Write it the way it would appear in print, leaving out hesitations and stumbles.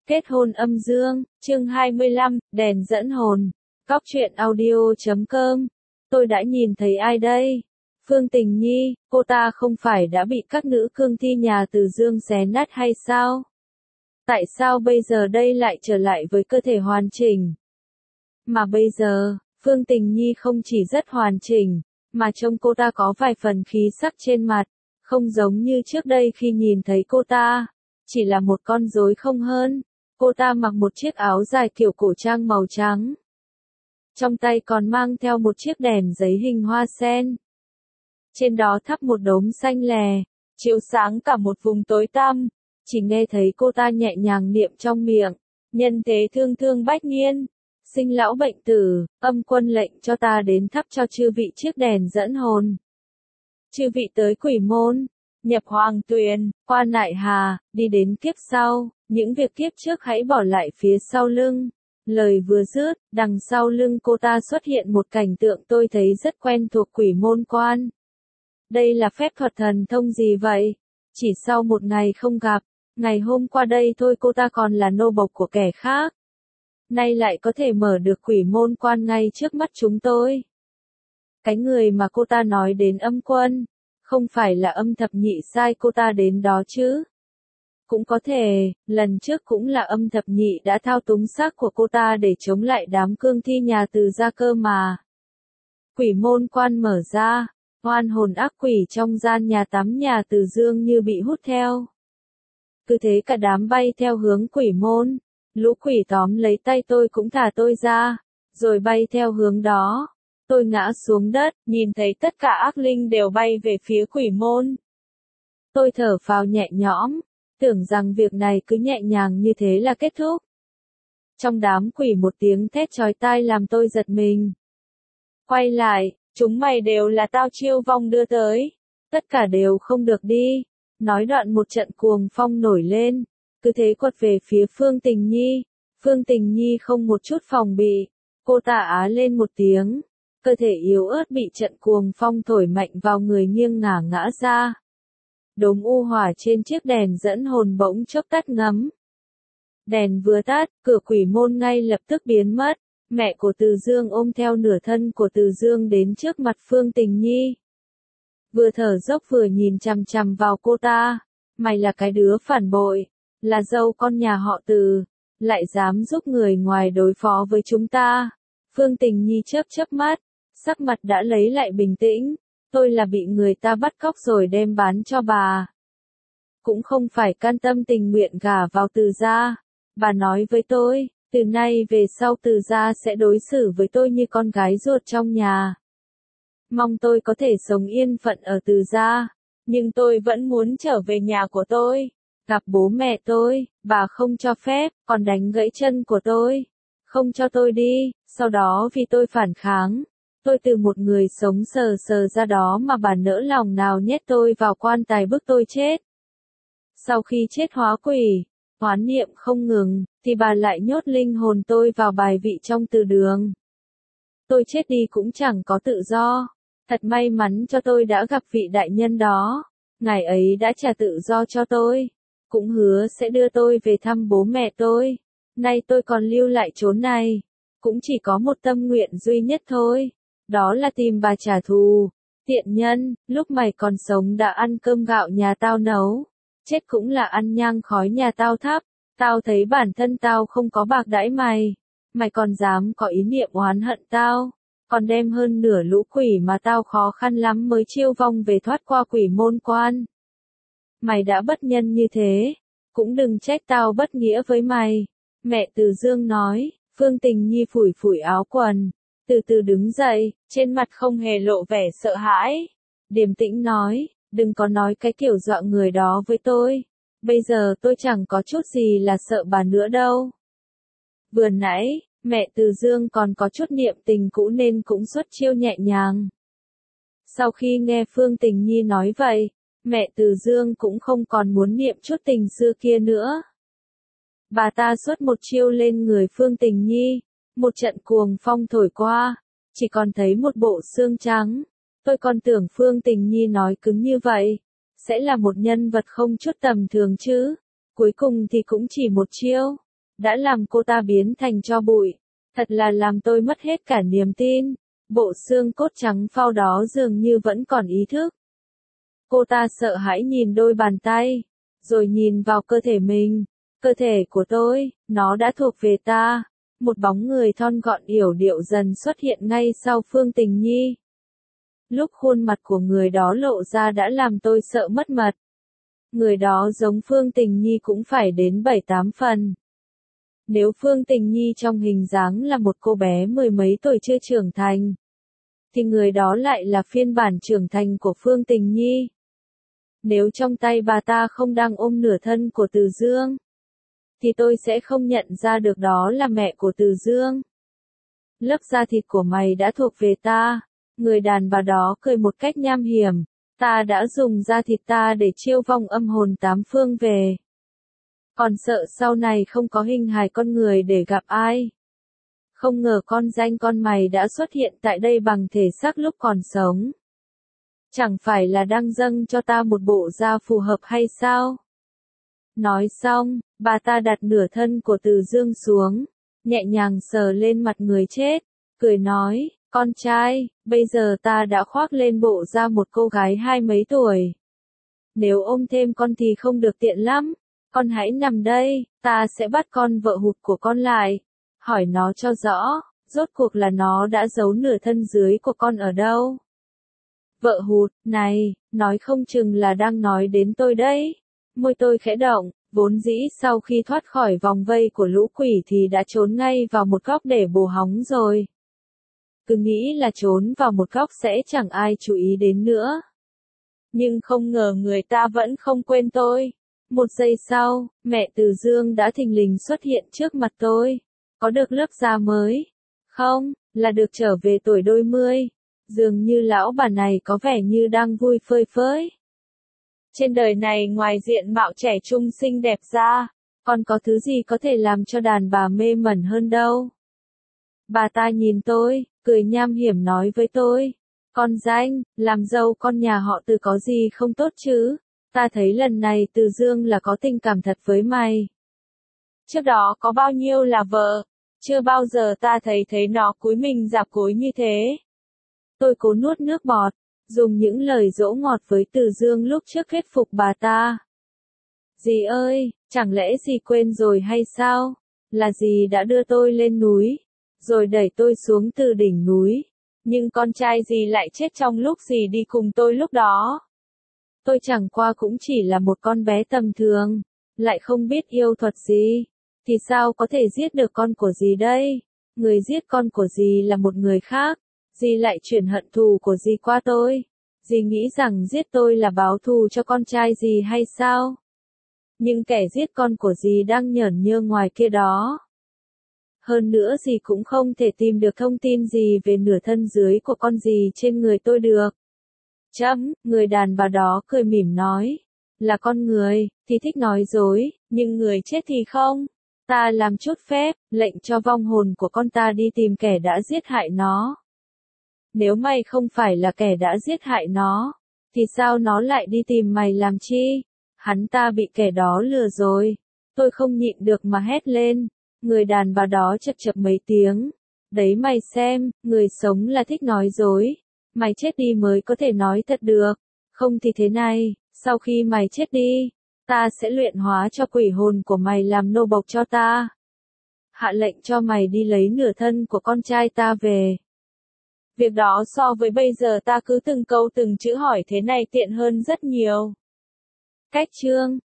Kết hôn âm dương, chương 25, đèn dẫn hồn. Cóc truyện audio.com. Tôi đã nhìn thấy ai đây? Phương Tình Nhi, cô ta không phải đã bị các nữ cương thi nhà Từ Dương xé nát hay sao? Tại sao bây giờ đây lại trở lại với cơ thể hoàn chỉnh? Mà bây giờ, Phương Tình Nhi không chỉ rất hoàn chỉnh, mà trông cô ta có vài phần khí sắc trên mặt, không giống như trước đây khi nhìn thấy cô ta, chỉ là một con rối không hơn. Cô ta mặc một chiếc áo dài kiểu cổ trang màu trắng. Trong tay còn mang theo một chiếc đèn giấy hình hoa sen. Trên đó thắp một đốm xanh lè, chiếu sáng cả một vùng tối tăm. Chỉ nghe thấy cô ta nhẹ nhàng niệm trong miệng, nhân thế thương thương bách niên, sinh lão bệnh tử, âm quân lệnh cho ta đến thắp cho chư vị chiếc đèn dẫn hồn. Chư vị tới Quỷ Môn, nhập Hoàng Tuyền, qua Nại Hà, đi đến kiếp sau, những việc kiếp trước hãy bỏ lại phía sau lưng. Lời vừa dứt, đằng sau lưng cô ta xuất hiện một cảnh tượng tôi thấy rất quen thuộc Quỷ Môn Quan. Đây là phép thuật thần thông gì vậy? Chỉ sau một ngày không gặp, ngày hôm qua đây thôi cô ta còn là nô bộc của kẻ khác. Nay lại có thể mở được Quỷ Môn Quan ngay trước mắt chúng tôi. Cái người mà cô ta nói đến âm quân, không phải là âm thập nhị sai cô ta đến đó chứ? Cũng có thể, lần trước cũng là âm thập nhị đã thao túng xác của cô ta để chống lại đám cương thi nhà Từ gia cơ mà. Quỷ Môn Quan mở ra, oan hồn ác quỷ trong gian nhà tắm nhà Từ Dương như bị hút theo. Cứ thế cả đám bay theo hướng Quỷ Môn, lũ quỷ tóm lấy tay tôi cũng thả tôi ra, rồi bay theo hướng đó. Tôi ngã xuống đất, nhìn thấy tất cả ác linh đều bay về phía Quỷ Môn. Tôi thở phào nhẹ nhõm, tưởng rằng việc này cứ nhẹ nhàng như thế là kết thúc. Trong đám quỷ một tiếng thét chói tai làm tôi giật mình. Quay lại, chúng mày đều là tao chiêu vong đưa tới. Tất cả đều không được đi. Nói đoạn một trận cuồng phong nổi lên, cứ thế quật về phía Phương Tình Nhi. Phương Tình Nhi không một chút phòng bị, cô ta á lên một tiếng. Cơ thể yếu ớt bị trận cuồng phong thổi mạnh vào người nghiêng ngả ngã ra. Đốm u hỏa trên chiếc đèn dẫn hồn bỗng chốc tắt ngấm. Đèn vừa tắt, cửa Quỷ Môn ngay lập tức biến mất. Mẹ của Từ Dương ôm theo nửa thân của Từ Dương đến trước mặt Phương Tình Nhi. Vừa thở dốc vừa nhìn chằm chằm vào cô ta. Mày là cái đứa phản bội, là dâu con nhà họ Từ, lại dám giúp người ngoài đối phó với chúng ta. Phương Tình Nhi chớp chớp mắt, sắc mặt đã lấy lại bình tĩnh. Tôi là bị người ta bắt cóc rồi đem bán cho bà. Cũng không phải can tâm tình nguyện gả vào Từ gia. Bà nói với tôi, từ nay về sau Từ gia sẽ đối xử với tôi như con gái ruột trong nhà. Mong tôi có thể sống yên phận ở Từ gia, nhưng tôi vẫn muốn trở về nhà của tôi, gặp bố mẹ tôi. Bà không cho phép, còn đánh gãy chân của tôi, không cho tôi đi. Sau đó vì tôi phản kháng, tôi từ một người sống sờ sờ ra đó mà bà nỡ lòng nào nhét tôi vào quan tài bức tôi chết. Sau khi chết hóa quỷ, oán niệm không ngừng, thì bà lại nhốt linh hồn tôi vào bài vị trong từ đường. Tôi chết đi cũng chẳng có tự do. Thật may mắn cho tôi đã gặp vị đại nhân đó. Ngài ấy đã trả tự do cho tôi, cũng hứa sẽ đưa tôi về thăm bố mẹ tôi. Nay tôi còn lưu lại chốn này, cũng chỉ có một tâm nguyện duy nhất thôi. Đó là tìm bà trả thù. Tiện nhân, lúc mày còn sống đã ăn cơm gạo nhà tao nấu, chết cũng là ăn nhang khói nhà tao thắp. Tao thấy bản thân tao không có bạc đãi mày, mày còn dám có ý niệm oán hận tao, còn đem hơn nửa lũ quỷ mà tao khó khăn lắm mới chiêu vong về thoát qua Quỷ Môn Quan. Mày đã bất nhân như thế, cũng đừng trách tao bất nghĩa với mày. Mẹ Từ Dương nói. Phương Tình Nhi phủi phủi áo quần, từ từ đứng dậy, trên mặt không hề lộ vẻ sợ hãi. Điềm tĩnh nói, đừng có nói cái kiểu dọa người đó với tôi. Bây giờ tôi chẳng có chút gì là sợ bà nữa đâu. Vừa nãy, mẹ Từ Dương còn có chút niệm tình cũ nên cũng xuất chiêu nhẹ nhàng. Sau khi nghe Phương Tình Nhi nói vậy, mẹ Từ Dương cũng không còn muốn niệm chút tình xưa kia nữa. Bà ta xuất một chiêu lên người Phương Tình Nhi, một trận cuồng phong thổi qua, chỉ còn thấy một bộ xương trắng. Tôi còn tưởng Phương Tình Nhi nói cứng như vậy, sẽ là một nhân vật không chút tầm thường chứ. Cuối cùng thì cũng chỉ một chiêu, đã làm cô ta biến thành tro bụi. Thật là làm tôi mất hết cả niềm tin. Bộ xương cốt trắng phau đó dường như vẫn còn ý thức. Cô ta sợ hãi nhìn đôi bàn tay, rồi nhìn vào cơ thể mình. Cơ thể của tôi, nó đã thuộc về ta. Một bóng người thon gọn yểu điệu dần xuất hiện ngay sau Phương Tình Nhi. Lúc khuôn mặt của người đó lộ ra đã làm tôi sợ mất mật. Người đó giống Phương Tình Nhi cũng phải đến 7-8 phần. Nếu Phương Tình Nhi trong hình dáng là một cô bé mười mấy tuổi chưa trưởng thành, thì người đó lại là phiên bản trưởng thành của Phương Tình Nhi. Nếu trong tay bà ta không đang ôm nửa thân của Từ Dương, thì tôi sẽ không nhận ra được đó là mẹ của Từ Dương. Lớp da thịt của mày đã thuộc về ta. Người đàn bà đó cười một cách nham hiểm. Ta đã dùng da thịt ta để chiêu vong âm hồn tám phương về. Còn sợ sau này không có hình hài con người để gặp ai. Không ngờ con danh con mày đã xuất hiện tại đây bằng thể xác lúc còn sống. Chẳng phải là đang dâng cho ta một bộ da phù hợp hay sao? Nói xong, bà ta đặt nửa thân của Từ Dương xuống, nhẹ nhàng sờ lên mặt người chết, cười nói, con trai, bây giờ ta đã khoác lên bộ da một cô gái 20 mấy tuổi. Nếu ôm thêm con thì không được tiện lắm, con hãy nằm đây, ta sẽ bắt con vợ hụt của con lại. Hỏi nó cho rõ, rốt cuộc là nó đã giấu nửa thân dưới của con ở đâu? Vợ hụt, này, nói không chừng là đang nói đến tôi đấy. Môi tôi khẽ động, vốn dĩ sau khi thoát khỏi vòng vây của lũ quỷ thì đã trốn ngay vào một góc để bồ hóng rồi. Cứ nghĩ là trốn vào một góc sẽ chẳng ai chú ý đến nữa. Nhưng không ngờ người ta vẫn không quên tôi. Một giây sau, mẹ Từ Dương đã thình lình xuất hiện trước mặt tôi. Có được lớp da mới? Không, là được trở về tuổi đôi mươi. Dường như lão bà này có vẻ như đang vui phơi phới. Trên đời này ngoài diện mạo trẻ trung xinh đẹp ra, còn có thứ gì có thể làm cho đàn bà mê mẩn hơn đâu. Bà ta nhìn tôi, cười nham hiểm nói với tôi, con danh, làm dâu con nhà họ Từ có gì không tốt chứ, ta thấy lần này Từ Dương là có tình cảm thật với mày. Trước đó có bao nhiêu là vợ, chưa bao giờ ta thấy nó cúi mình rạp gối như thế. Tôi cố nuốt nước bọt, dùng những lời dỗ ngọt với Từ Dương lúc trước thuyết phục bà ta. Dì ơi, chẳng lẽ dì quên rồi hay sao? Là dì đã đưa tôi lên núi, rồi đẩy tôi xuống từ đỉnh núi. Nhưng con trai dì lại chết trong lúc dì đi cùng tôi lúc đó. Tôi chẳng qua cũng chỉ là một con bé tầm thường, lại không biết yêu thuật gì. Thì sao có thể giết được con của dì đây? Người giết con của dì là một người khác. Dì lại chuyển hận thù của dì qua tôi. Dì nghĩ rằng giết tôi là báo thù cho con trai dì hay sao? Nhưng kẻ giết con của dì đang nhởn nhơ ngoài kia đó. Hơn nữa dì cũng không thể tìm được thông tin gì về nửa thân dưới của con dì trên người tôi được. Người đàn bà đó cười mỉm nói. Là con người, thì thích nói dối, nhưng người chết thì không. Ta làm chút phép, lệnh cho vong hồn của con ta đi tìm kẻ đã giết hại nó. Nếu mày không phải là kẻ đã giết hại nó, thì sao nó lại đi tìm mày làm chi? Hắn ta bị kẻ đó lừa rồi. Tôi không nhịn được mà hét lên. Người đàn bà đó chật chật mấy tiếng. Đấy mày xem, người sống là thích nói dối. Mày chết đi mới có thể nói thật được. Không thì thế này, sau khi mày chết đi, ta sẽ luyện hóa cho quỷ hồn của mày làm nô bộc cho ta. Hạ lệnh cho mày đi lấy nửa thân của con trai ta về. Việc đó so với bây giờ ta cứ từng câu từng chữ hỏi thế này tiện hơn rất nhiều. Cách chương